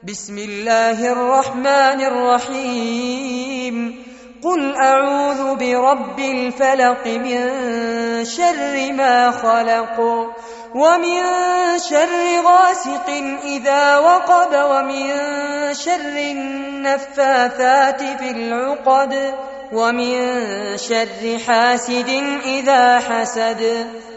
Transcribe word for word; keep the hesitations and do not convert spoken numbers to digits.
بسم الله الرحمن الرحيم قل أعوذ برب الفلق من شر ما خلق ومن شر غاسق إذا وقب ومن شر النفاثات في العقد ومن شر حاسد إذا حسد